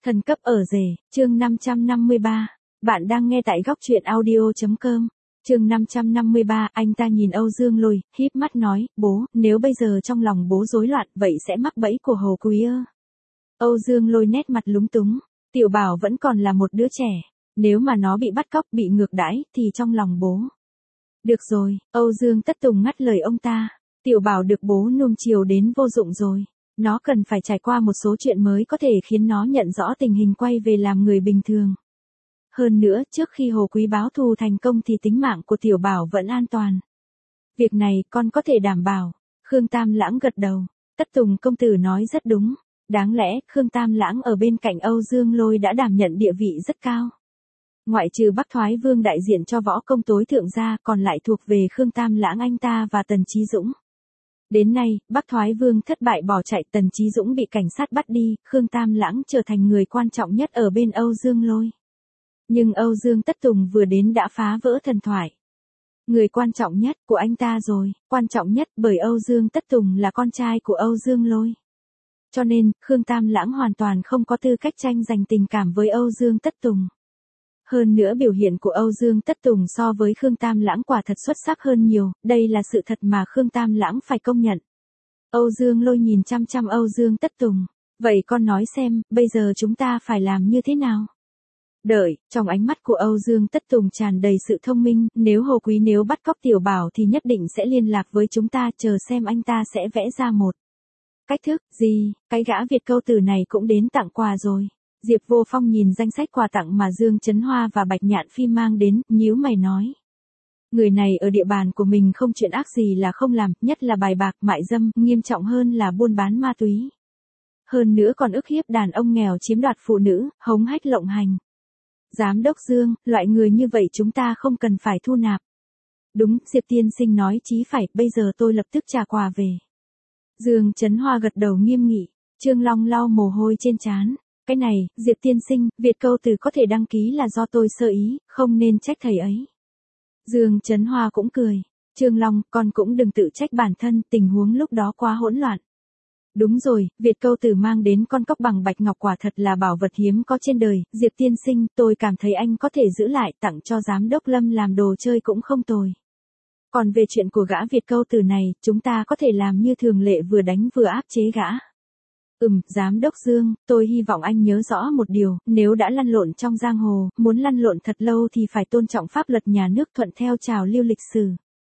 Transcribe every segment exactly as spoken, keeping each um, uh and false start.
Thần cấp ở rể, chương năm trăm năm mươi ba. Bạn đang nghe tại góc truyện audio chấm com. Chương năm trăm năm mươi ba, anh ta nhìn Âu Dương Lôi, híp mắt nói, bố, nếu bây giờ trong lòng bố rối loạn, vậy sẽ mắc bẫy của Hồ Quý ơ. Âu Dương Lôi nét mặt lúng túng, Tiểu Bảo vẫn còn là một đứa trẻ, nếu mà nó bị bắt cóc, bị ngược đãi, thì trong lòng bố. Được rồi, Âu Dương Tất Tùng ngắt lời ông ta, Tiểu Bảo được bố nuông chiều đến vô dụng rồi. Nó cần phải trải qua một số chuyện mới có thể khiến nó nhận rõ tình hình quay về làm người bình thường. Hơn nữa, trước khi Hồ Quý báo thù thành công thì tính mạng của Tiểu Bảo vẫn an toàn. Việc này con có thể đảm bảo. Khương Tam Lãng gật đầu. Tất Tùng công tử nói rất đúng. Đáng lẽ, Khương Tam Lãng ở bên cạnh Âu Dương Lôi đã đảm nhận địa vị rất cao. Ngoại trừ Bắc Thoái Vương đại diện cho võ công tối thượng gia, còn lại thuộc về Khương Tam Lãng anh ta và Tần Chí Dũng. Đến nay, Bắc Thoái Vương thất bại bỏ chạy, Tần Chí Dũng bị cảnh sát bắt đi, Khương Tam Lãng trở thành người quan trọng nhất ở bên Âu Dương Lôi. Nhưng Âu Dương Tất Tùng vừa đến đã phá vỡ thần thoại. Người quan trọng nhất của anh ta rồi, quan trọng nhất bởi Âu Dương Tất Tùng là con trai của Âu Dương Lôi. Cho nên, Khương Tam Lãng hoàn toàn không có tư cách tranh giành tình cảm với Âu Dương Tất Tùng. Hơn nữa biểu hiện của Âu Dương Tất Tùng so với Khương Tam Lãng quả thật xuất sắc hơn nhiều, đây là sự thật mà Khương Tam Lãng phải công nhận. Âu Dương Lôi nhìn chăm chăm Âu Dương Tất Tùng, vậy con nói xem, bây giờ chúng ta phải làm như thế nào? Đợi, trong ánh mắt của Âu Dương Tất Tùng tràn đầy sự thông minh, nếu Hồ Quý nếu bắt cóc Tiểu Bảo thì nhất định sẽ liên lạc với chúng ta, chờ xem anh ta sẽ vẽ ra một cách thức gì, cái gã Việt câu tử này cũng đến tặng quà rồi. Diệp Vô Phong nhìn danh sách quà tặng mà Dương Chấn Hoa và Bạch Nhạn Phi mang đến, nhíu mày nói. Người này ở địa bàn của mình không chuyện ác gì là không làm, nhất là bài bạc, mại dâm, nghiêm trọng hơn là buôn bán ma túy. Hơn nữa còn ức hiếp đàn ông nghèo, chiếm đoạt phụ nữ, hống hách lộng hành. Giám đốc Dương, loại người như vậy chúng ta không cần phải thu nạp. Đúng, Diệp tiên sinh nói chí phải, bây giờ tôi lập tức trả quà về. Dương Chấn Hoa gật đầu nghiêm nghị, Trương Long lau mồ hôi trên trán. Cái này, Diệp tiên sinh, Việt câu từ có thể đăng ký là do tôi sơ ý, không nên trách thầy ấy. Dương Chấn Hoa cũng cười. Trương Long, con cũng đừng tự trách bản thân, tình huống lúc đó quá hỗn loạn. Đúng rồi, Việt câu từ mang đến con cóc bằng bạch ngọc quả thật là bảo vật hiếm có trên đời. Diệp tiên sinh, tôi cảm thấy anh có thể giữ lại tặng cho giám đốc Lâm làm đồ chơi cũng không tồi. Còn về chuyện của gã Việt câu từ này, chúng ta có thể làm như thường lệ, vừa đánh vừa áp chế gã. Ừm, giám đốc Dương, tôi hy vọng anh nhớ rõ một điều, nếu đã lăn lộn trong giang hồ, muốn lăn lộn thật lâu thì phải tôn trọng pháp luật nhà nước, thuận theo trào lưu lịch sử.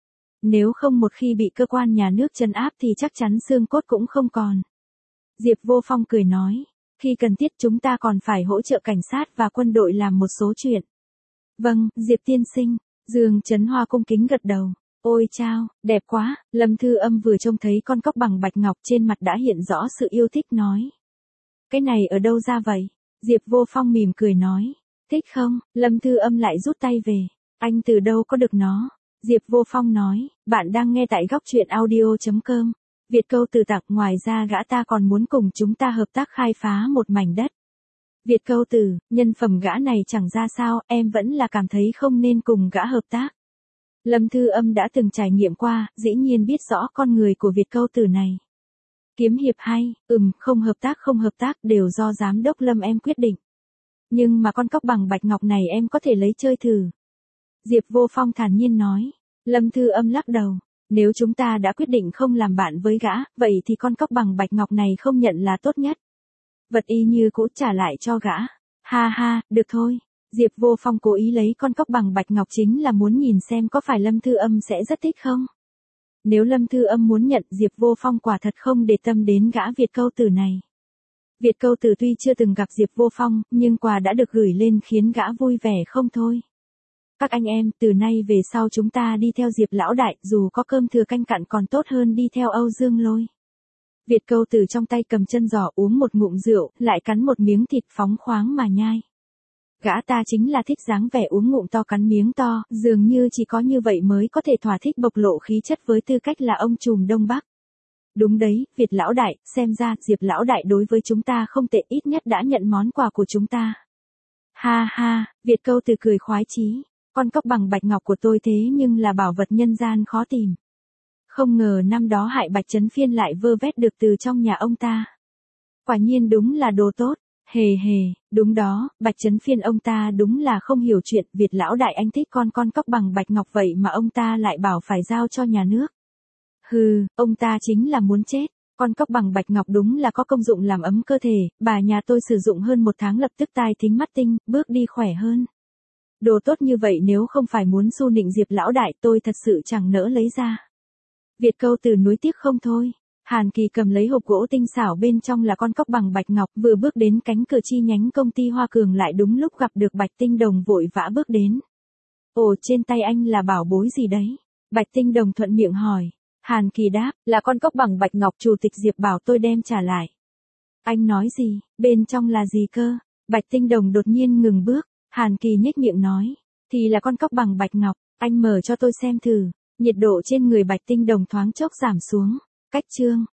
Nếu không một khi bị cơ quan nhà nước trấn áp thì chắc chắn xương cốt cũng không còn. Diệp Vô Phong cười nói, khi cần thiết chúng ta còn phải hỗ trợ cảnh sát và quân đội làm một số chuyện. Vâng, Diệp tiên sinh, Dương Chấn Hoa cung kính gật đầu. Ôi chao, đẹp quá, Lâm Thư Âm vừa trông thấy con cóc bằng bạch ngọc trên mặt đã hiện rõ sự yêu thích nói. Cái này ở đâu ra vậy? Diệp Vô Phong mỉm cười nói. Thích không? Lâm Thư Âm lại rút tay về. Anh từ đâu có được nó? Diệp Vô Phong nói, bạn đang nghe tại góc truyện audio chấm com. Việt câu từ tặng, ngoài ra gã ta còn muốn cùng chúng ta hợp tác khai phá một mảnh đất. Việt câu từ, nhân phẩm gã này chẳng ra sao, em vẫn là cảm thấy không nên cùng gã hợp tác. Lâm Thư Âm đã từng trải nghiệm qua, dĩ nhiên biết rõ con người của Việt câu tử này. Kiếm hiệp hay, ừm, không hợp tác không hợp tác đều do giám đốc Lâm em quyết định. Nhưng mà con cóc bằng bạch ngọc này em có thể lấy chơi thử. Diệp Vô Phong thản nhiên nói. Lâm Thư Âm lắc đầu. Nếu chúng ta đã quyết định không làm bạn với gã, vậy thì con cóc bằng bạch ngọc này không nhận là tốt nhất. Vật y như cũ trả lại cho gã. Ha ha, được thôi. Diệp Vô Phong cố ý lấy con cóc bằng bạch ngọc chính là muốn nhìn xem có phải Lâm Thư Âm sẽ rất thích không. Nếu Lâm Thư Âm muốn nhận, Diệp Vô Phong quả thật không để tâm đến gã Việt câu tử này. Việt câu tử tuy chưa từng gặp Diệp Vô Phong, nhưng quà đã được gửi lên khiến gã vui vẻ không thôi. Các anh em, từ nay về sau chúng ta đi theo Diệp lão đại, dù có cơm thừa canh cặn còn tốt hơn đi theo Âu Dương Lôi. Việt câu tử trong tay cầm chân giò uống một ngụm rượu, lại cắn một miếng thịt phóng khoáng mà nhai. Gã ta chính là thích dáng vẻ uống ngụm to cắn miếng to, dường như chỉ có như vậy mới có thể thỏa thích bộc lộ khí chất với tư cách là ông trùm Đông Bắc. Đúng đấy, Việt lão đại, xem ra Diệp lão đại đối với chúng ta không tệ, ít nhất đã nhận món quà của chúng ta. Ha ha, Việt câu từ cười khoái chí, con cóc bằng bạch ngọc của tôi thế nhưng là bảo vật nhân gian khó tìm. Không ngờ năm đó hại Bạch Trấn Phiên lại vơ vét được từ trong nhà ông ta. Quả nhiên đúng là đồ tốt. Hề hề, đúng đó, Bạch Trấn Phiên ông ta đúng là không hiểu chuyện, Việt lão đại anh thích con con cóc bằng bạch ngọc vậy mà ông ta lại bảo phải giao cho nhà nước. Hừ, ông ta chính là muốn chết. Con cóc bằng bạch ngọc đúng là có công dụng làm ấm cơ thể, bà nhà tôi sử dụng hơn một tháng lập tức tai thính mắt tinh, bước đi khỏe hơn. Đồ tốt như vậy nếu không phải muốn xu nịnh Diệp lão đại tôi thật sự chẳng nỡ lấy ra. Việt Câu Từ nuối tiếc không thôi. Hàn Kỳ cầm lấy hộp gỗ tinh xảo bên trong là con cóc bằng bạch ngọc, vừa bước đến cánh cửa chi nhánh công ty Hoa Cường lại đúng lúc gặp được Bạch Tinh Đồng vội vã bước đến. Ồ, trên tay anh là bảo bối gì đấy? Bạch Tinh Đồng thuận miệng hỏi. Hàn Kỳ đáp, là con cóc bằng bạch ngọc chủ tịch Diệp bảo tôi đem trả lại. Anh nói gì, bên trong là gì cơ? Bạch Tinh Đồng đột nhiên ngừng bước, Hàn Kỳ nhếch miệng nói, thì là con cóc bằng bạch ngọc, anh mở cho tôi xem thử. Nhiệt độ trên người Bạch Tinh Đồng thoáng chốc giảm xuống. Cách chương